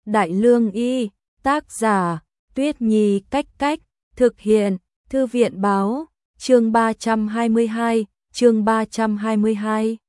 Đại Lương Y, tác giả, Tuyết Nhi Cách Cách, thực hiện, Thư viện Báo, chương 322, chương 322.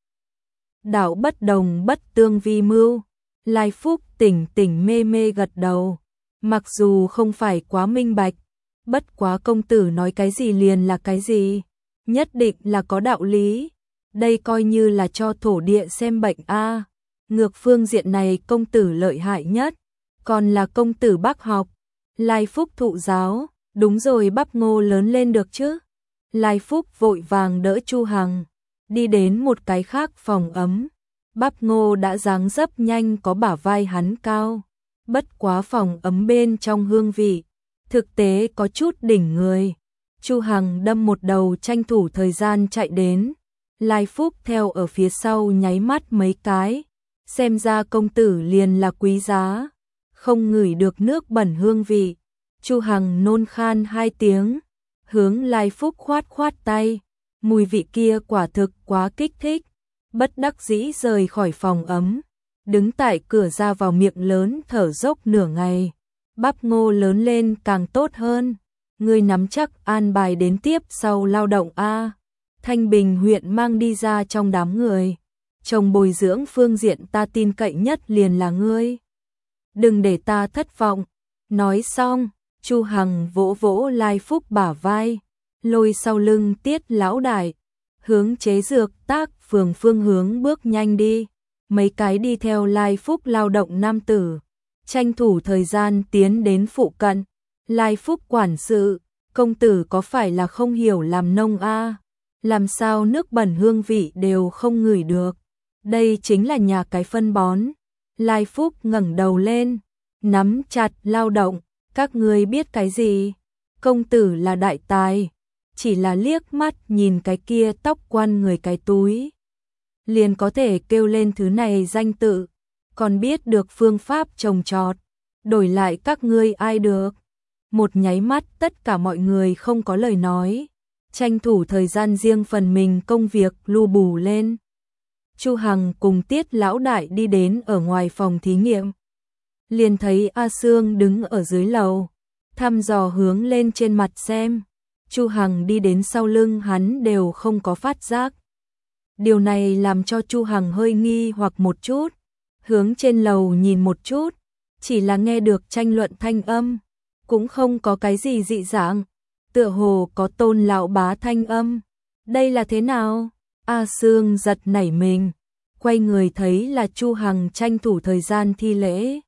Đạo bất đồng bất tương vi mưu, Lai Phúc tỉnh tỉnh mê mê gật đầu, mặc dù không phải quá minh bạch, bất quá công tử nói cái gì liền là cái gì, nhất định là có đạo lý, đây coi như là cho thổ địa xem bệnh a. Ngược phương diện này công tử lợi hại nhất, còn là công tử bác học. Lai Phúc thụ giáo, đúng rồi bắp ngô lớn lên được chứ. Lai Phúc vội vàng đỡ Chu Hằng, đi đến một cái khác phòng ấm. Bắp ngô đã dáng dấp nhanh có bả vai hắn cao, bất quá phòng ấm bên trong hương vị, thực tế có chút đỉnh người. Chu Hằng đâm một đầu tranh thủ thời gian chạy đến, Lai Phúc theo ở phía sau nháy mắt mấy cái, xem ra công tử liền là quý giá, không ngửi được nước bẩn hương vị. Chu Hằng nôn khan 2 tiếng, hướng Lai Phúc khoát khoát tay, mùi vị kia quả thực quá kích thích, bất đắc dĩ rời khỏi phòng ấm, đứng tại cửa ra vào miệng lớn thở dốc nửa ngày. Bắp ngô lớn lên càng tốt hơn, ngươi nắm chắc an bài đến tiếp sau lao động a. Thanh Bình huyện mang đi ra trong đám người, chồng bồi dưỡng phương diện ta tin cậy nhất liền là ngươi, đừng để ta thất vọng. Nói xong, Chu Hằng vỗ vỗ Lai Phúc bả vai, lôi sau lưng Tiết lão đại, hướng chế dược tác phường phương hướng bước nhanh đi. Mấy cái đi theo Lai Phúc lao động nam tử, tranh thủ thời gian tiến đến phụ cận. Lai Phúc quản sự, công tử có phải là không hiểu làm nông a? Làm sao nước bẩn hương vị đều không ngửi được? Đây chính là nhà cái phân bón. Lai Phúc ngẩng đầu lên, nắm chặt lao động, các ngươi biết cái gì? Công tử là đại tài, chỉ là liếc mắt nhìn cái kia tóc quan người cái túi, liền có thể kêu lên thứ này danh tự, còn biết được phương pháp trồng trọt, đổi lại các ngươi ai được. Một nháy mắt tất cả mọi người không có lời nói, tranh thủ thời gian riêng phần mình công việc lu bù lên. Chu Hằng cùng Tiết lão đại đi đến ở ngoài phòng thí nghiệm, liền thấy A Sương đứng ở dưới lầu, thăm dò hướng lên trên mặt xem. Chu Hằng đi đến sau lưng hắn đều không có phát giác. Điều này làm cho Chu Hằng hơi nghi hoặc một chút, hướng trên lầu nhìn một chút, chỉ là nghe được tranh luận thanh âm, cũng không có cái gì dị dạng, tựa hồ có Tôn lão bá thanh âm. Đây là thế nào? A Sương giật nảy mình, quay người thấy là Chu Hằng tranh thủ thời gian thi lễ.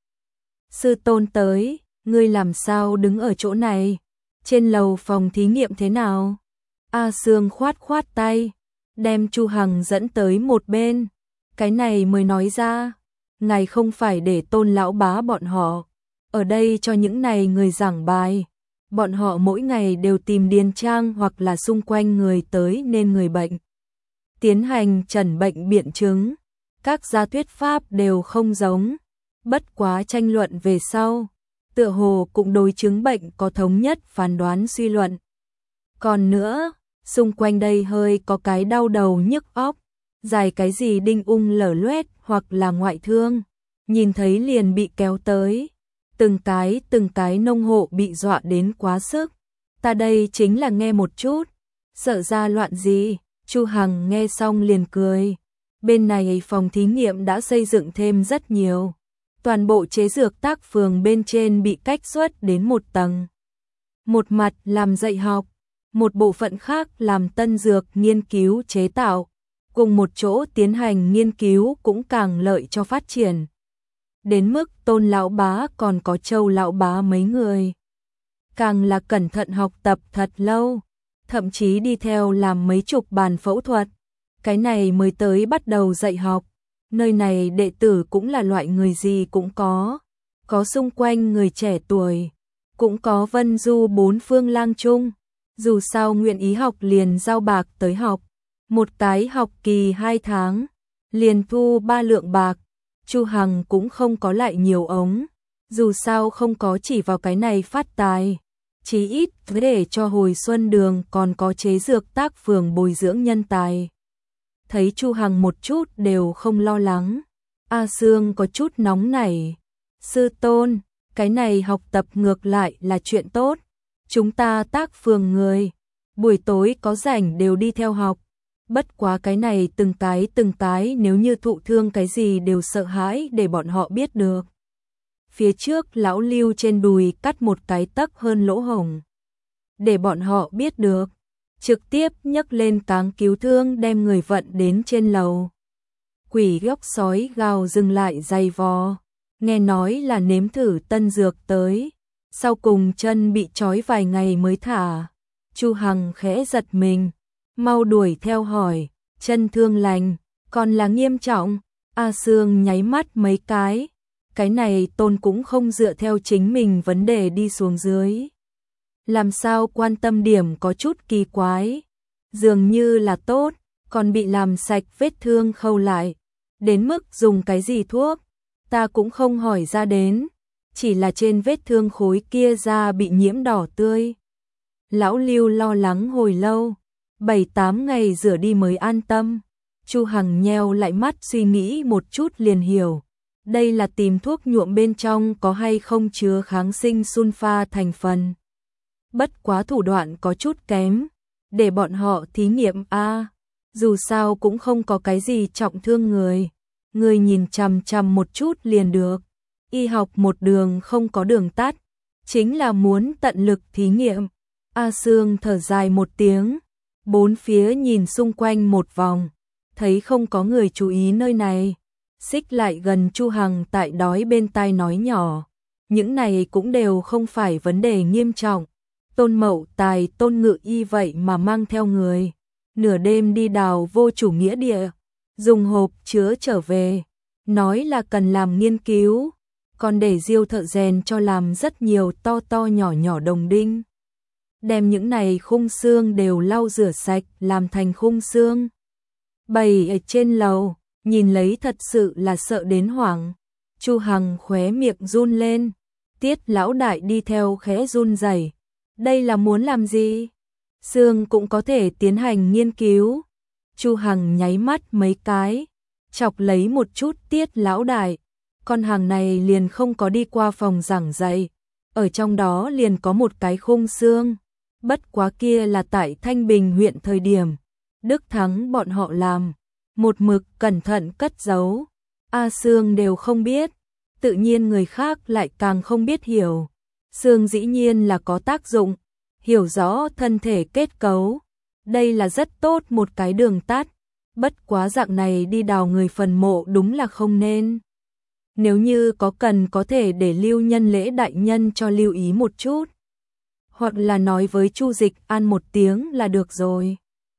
Sư tôn tới, ngươi làm sao đứng ở chỗ này? Trên lầu phòng thí nghiệm thế nào? A Sương khoát khoát tay, đem Chu Hằng dẫn tới một bên. Cái này mới nói ra, ngài không phải để Tôn lão bá bọn họ ở đây cho những này người giảng bài. Bọn họ mỗi ngày đều tìm điền trang hoặc là xung quanh người tới nên người bệnh, tiến hành chẩn bệnh biện chứng. Các gia thuyết pháp đều không giống, bất quá tranh luận về sau, tựa hồ cũng đối chứng bệnh có thống nhất phán đoán suy luận. Còn nữa, xung quanh đây hơi có cái đau đầu nhức óc, dài cái gì đinh ung lở loét hoặc là ngoại thương, nhìn thấy liền bị kéo tới. Từng cái nông hộ bị dọa đến quá sức. Ta đây chính là nghe một chút, sợ ra loạn gì? Chu Hằng nghe xong liền cười. Bên này phòng thí nghiệm đã xây dựng thêm rất nhiều. Toàn bộ chế dược tác phường bên trên bị cách xuất đến một tầng. Một mặt làm dạy học, một bộ phận khác làm tân dược nghiên cứu chế tạo, cùng một chỗ tiến hành nghiên cứu cũng càng lợi cho phát triển. Đến mức Tôn lão bá còn có Châu lão bá mấy người, càng là cẩn thận học tập thật lâu, thậm chí đi theo làm mấy chục bàn phẫu thuật. Cái này mới tới bắt đầu dạy học. Nơi này đệ tử cũng là loại người gì cũng có xung quanh người trẻ tuổi, cũng có vân du bốn phương lang chung. Dù sao nguyện ý học liền giao bạc tới học, một cái học kỳ 2 tháng, liền thu 3 lượng bạc. Chu Hằng cũng không có lại nhiều ống, dù sao không có chỉ vào cái này phát tài, chí ít để cho hồi xuân đường còn có chế dược tác phường bồi dưỡng nhân tài. Thấy Chu Hằng một chút đều không lo lắng, A Sương có chút nóng nảy, Sư tôn, cái này học tập ngược lại là chuyện tốt. Chúng ta Tác phường người, buổi tối có rảnh đều đi theo học. Bất quá cái này từng cái nếu như thụ thương cái gì đều sợ hãi để bọn họ biết được. Phía trước lão Lưu trên đùi cắt một cái tấc hơn lỗ hổng. Để bọn họ biết được. Trực tiếp nhấc lên cáng cứu thương đem người vận đến trên lầu. Quỷ góc sói gào dừng lại giày vò. Nghe nói là nếm thử tân dược tới. Sau cùng chân bị trói vài ngày mới thả. Chu Hằng khẽ giật mình. Mau đuổi theo hỏi. Chân thương lành, còn là nghiêm trọng. A Sương nháy mắt mấy cái. Cái này Tôn cũng không dựa theo chính mình vấn đề đi xuống dưới. Làm sao quan tâm điểm có chút kỳ quái. Dường như là tốt, còn bị làm sạch vết thương khâu lại. Đến mức dùng cái gì thuốc, ta cũng không hỏi ra đến. Chỉ là trên vết thương khối kia da bị nhiễm đỏ tươi. Lão Lưu lo lắng hồi lâu, 7-8 ngày rửa đi mới an tâm. Chu Hằng nheo lại mắt suy nghĩ một chút liền hiểu. Đây là tìm thuốc nhuộm bên trong có hay không chứa kháng sinh sunfa thành phần. Bất quá thủ đoạn có chút kém, để bọn họ thí nghiệm a. Dù sao cũng không có cái gì trọng thương người. Người nhìn chằm chằm một chút liền được. Y học một đường không có đường tắt, chính là muốn tận lực thí nghiệm. A Sương thở dài một tiếng, bốn phía nhìn xung quanh một vòng, thấy không có người chú ý nơi này. Xích lại gần Chu Hằng tại đói bên tai nói nhỏ. Những này cũng đều không phải vấn đề nghiêm trọng. Tôn Mậu Tài Tôn Ngự Y vậy mà mang theo người. Nửa đêm đi đào vô chủ nghĩa địa. Dùng hộp chứa trở về. Nói là cần làm nghiên cứu. Còn để Diêu thợ rèn cho làm rất nhiều to to nhỏ nhỏ đồng đinh. Đem những này khung xương đều lau rửa sạch làm thành khung xương. Bày ở trên lầu. Nhìn lấy thật sự là sợ đến hoảng. Chu Hằng khóe miệng run lên. Tiết lão đại đi theo khẽ run rẩy. Đây là muốn làm gì? Xương cũng có thể tiến hành nghiên cứu. Chu Hằng nháy mắt mấy cái, chọc lấy một chút Tiết lão đại. Con hàng này liền không có đi qua phòng giảng dạy. Ở trong đó liền có một cái khung xương. Bất quá kia là tại Thanh Bình huyện thời điểm. Đức Thắng bọn họ làm. Một mực cẩn thận cất giấu. A Sương đều không biết. Tự nhiên người khác lại càng không biết hiểu. Xương dĩ nhiên là có tác dụng. Hiểu rõ thân thể kết cấu. Đây là rất tốt một cái đường tắt. Bất quá dạng này đi đào người phần mộ đúng là không nên. Nếu như có cần có thể để Lưu Nhân Lễ đại nhân cho lưu ý một chút. Hoặc là nói với Chu Dịch An một tiếng là được rồi.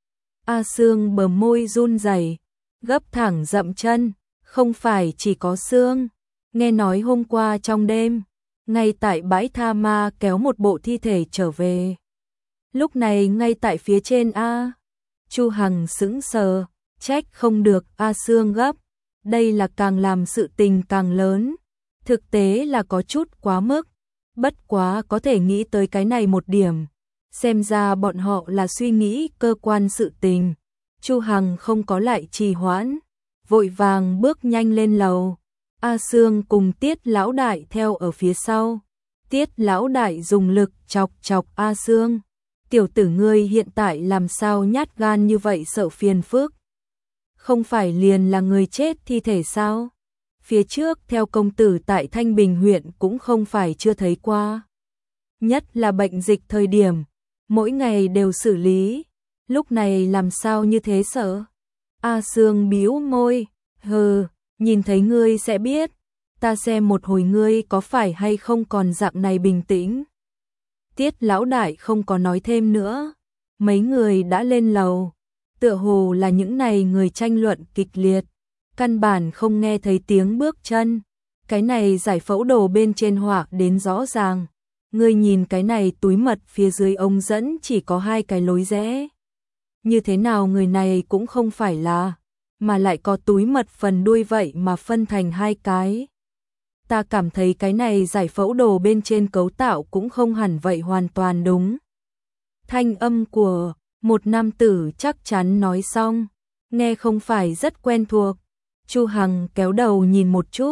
A Sương bờ môi run rẩy, gấp thẳng dậm chân. Không phải chỉ có xương. Nghe nói hôm qua trong đêm, ngay tại bãi tha ma kéo một bộ thi thể trở về. Lúc này ngay tại phía trên A. Chu Hằng sững sờ, trách không được A Sương gấp. Đây là càng làm sự tình càng lớn. Thực tế là có chút quá mức. Bất quá có thể nghĩ tới cái này một điểm. Xem ra bọn họ là suy nghĩ cơ quan sự tình. Chu Hằng không có lại trì hoãn. Vội vàng bước nhanh lên lầu. A Sương cùng Tiết lão đại theo ở phía sau. Tiết lão đại dùng lực chọc chọc A Sương. Tiểu tử ngươi hiện tại làm sao nhát gan như vậy sợ phiền phức. Không phải liền là người chết thi thể sao? Phía trước theo công tử tại Thanh Bình huyện cũng không phải chưa thấy qua. Nhất là bệnh dịch thời điểm, mỗi ngày đều xử lý. Lúc này làm sao như thế sợ? A Sương bĩu môi, hừ, nhìn thấy ngươi sẽ biết. Ta xem một hồi ngươi có phải hay không còn dạng này bình tĩnh. Tiết lão đại không có nói thêm nữa. Mấy người đã lên lầu. Tựa hồ là những này người tranh luận kịch liệt. Căn bản không nghe thấy tiếng bước chân. Cái này giải phẫu đồ bên trên họa đến rõ ràng. Ngươi nhìn cái này túi mật phía dưới ống dẫn chỉ có 2 cái lối rẽ. Như thế nào người này cũng không phải là, mà lại có túi mật phần đuôi vậy mà phân thành 2 cái. Ta cảm thấy cái này giải phẫu đồ bên trên cấu tạo cũng không hẳn vậy hoàn toàn đúng. Thanh âm của một nam tử chắc chắn nói xong, nghe không phải rất quen thuộc. Chu Hằng kéo đầu nhìn một chút,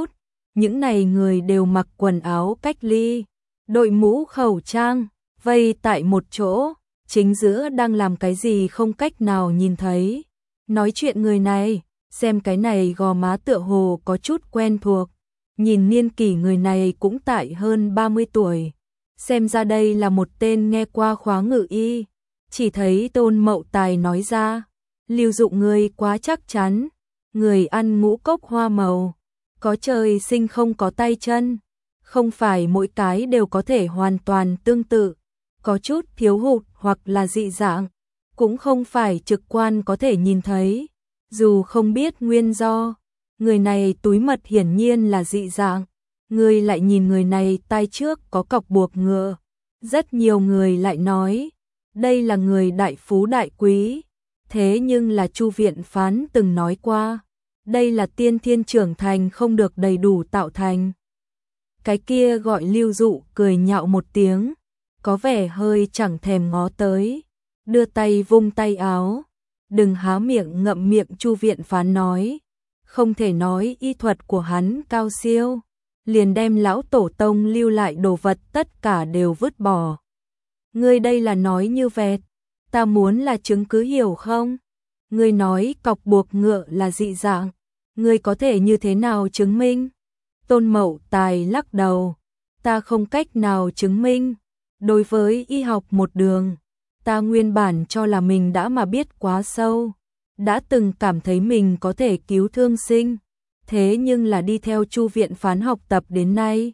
những này người đều mặc quần áo cách ly, đội mũ khẩu trang, vây tại một chỗ, chính giữa đang làm cái gì không cách nào nhìn thấy. Nói chuyện người này, xem cái này gò má tựa hồ có chút quen thuộc, nhìn niên kỷ người này cũng tại hơn 30 tuổi. Xem ra đây là một tên nghe qua khóa ngự y. Chỉ thấy Tôn Mậu Tài nói ra, Lưu Dụ ngươi quá chắc chắn, người ăn ngũ cốc hoa màu, có trời sinh không có tay chân, không phải mỗi cái đều có thể hoàn toàn tương tự, có chút thiếu hụt hoặc là dị dạng, cũng không phải trực quan có thể nhìn thấy, dù không biết nguyên do, người này túi mật hiển nhiên là dị dạng, người lại nhìn người này tai trước có cọc buộc ngựa, rất nhiều người lại nói, đây là người đại phú đại quý, thế nhưng là Chu viện phán từng nói qua, đây là tiên thiên trưởng thành không được đầy đủ tạo thành. Cái kia gọi Lưu Dụ cười nhạo một tiếng, có vẻ hơi chẳng thèm ngó tới, đưa tay vung tay áo, đừng há miệng ngậm miệng. Chu viện phán nói, không thể nói y thuật của hắn cao siêu, liền đem lão tổ tông lưu lại đồ vật tất cả đều vứt bỏ. Ngươi đây là nói như vẹt, ta muốn là chứng cứ hiểu không? Ngươi nói cọc buộc ngựa là dị dạng, ngươi có thể như thế nào chứng minh? Tôn Mậu Tài lắc đầu, ta không cách nào chứng minh. Đối với y học một đường, ta nguyên bản cho là mình đã mà biết quá sâu, đã từng cảm thấy mình có thể cứu thương sinh, thế nhưng là đi theo Chu viện phán học tập đến nay,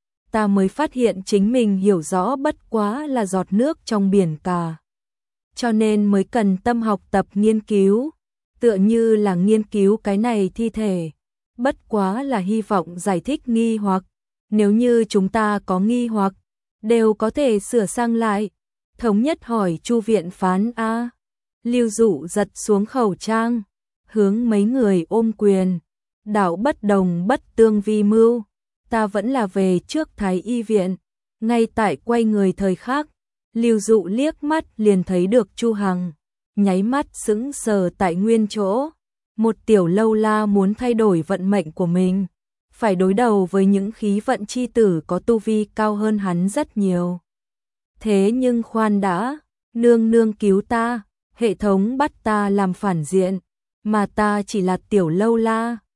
ta mới phát hiện chính mình hiểu rõ bất quá là giọt nước trong biển cả. Cho nên mới cần tâm học tập nghiên cứu, tựa như là nghiên cứu cái này thi thể, bất quá là hy vọng giải thích nghi hoặc, nếu như chúng ta có nghi hoặc, đều có thể sửa sang lại. Thống nhất hỏi Chu viện phán a. Lưu Dụ giật xuống khẩu trang, hướng mấy người ôm quyền, đạo bất đồng bất tương vi mưu, ta vẫn là về trước Thái y viện. Ngay tại quay người thời khắc, Lưu Dụ liếc mắt liền thấy được Chu Hằng, nháy mắt sững sờ tại nguyên chỗ. Một tiểu lâu la muốn thay đổi vận mệnh của mình, phải đối đầu với những khí vận chi tử có tu vi cao hơn hắn rất nhiều. Thế nhưng khoan đã, nương nương cứu ta, hệ thống bắt ta làm phản diện, mà ta chỉ là tiểu lâu la,